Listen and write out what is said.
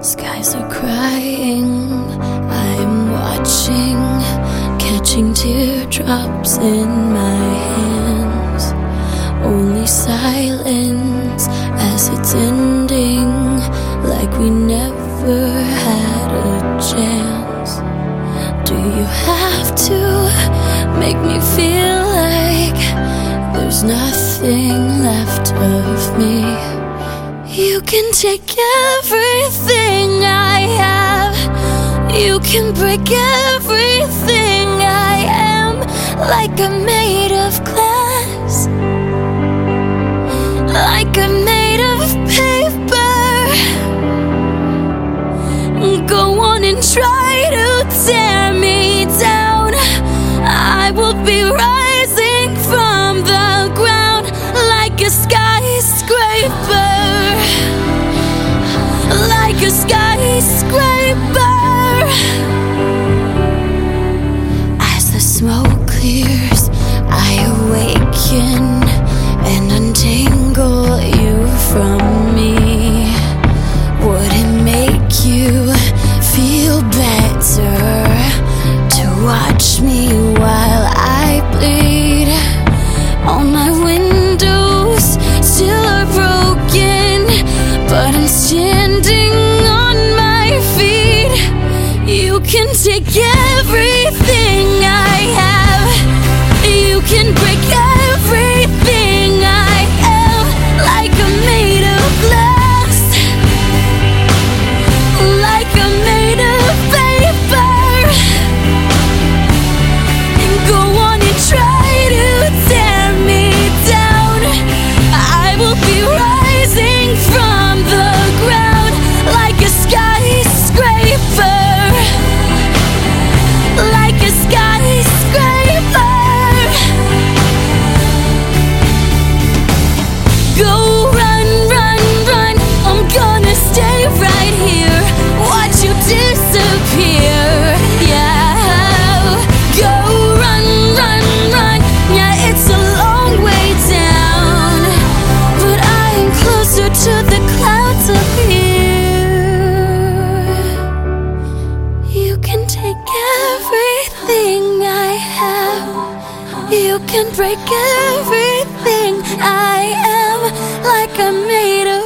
Skies are crying, I'm watching, catching teardrops in my hands. Only silence as it's ending, like we never had a chance. Do you have to make me feel like there's nothing left of me? You can take everything I have, you can break everything I am, like I'm made of glass, like I'm made of paper. Go on and try to tear me down, I will be rising from the ground like a skyscraper, like a skyscraper. As the smoke clears, I awaken and untangle you from me. Would it make you feel better to watch me while I bleed? All my windows still are broken, but I'm standing on my feet. You can take everything I have, you can break everything I am, like I'm made of glass, like I'm made of paper. And go on and try to tear me down, I will be rising from the ground like a skyscraper, like a skyscraper. Go run, run, run, I'm gonna stay right here, watch you disappear. Yeah, go run, run, run, yeah, it's a long way down, but I am closer to the clouds up here. You can take everything I have, you can break everything I am, like I'm made of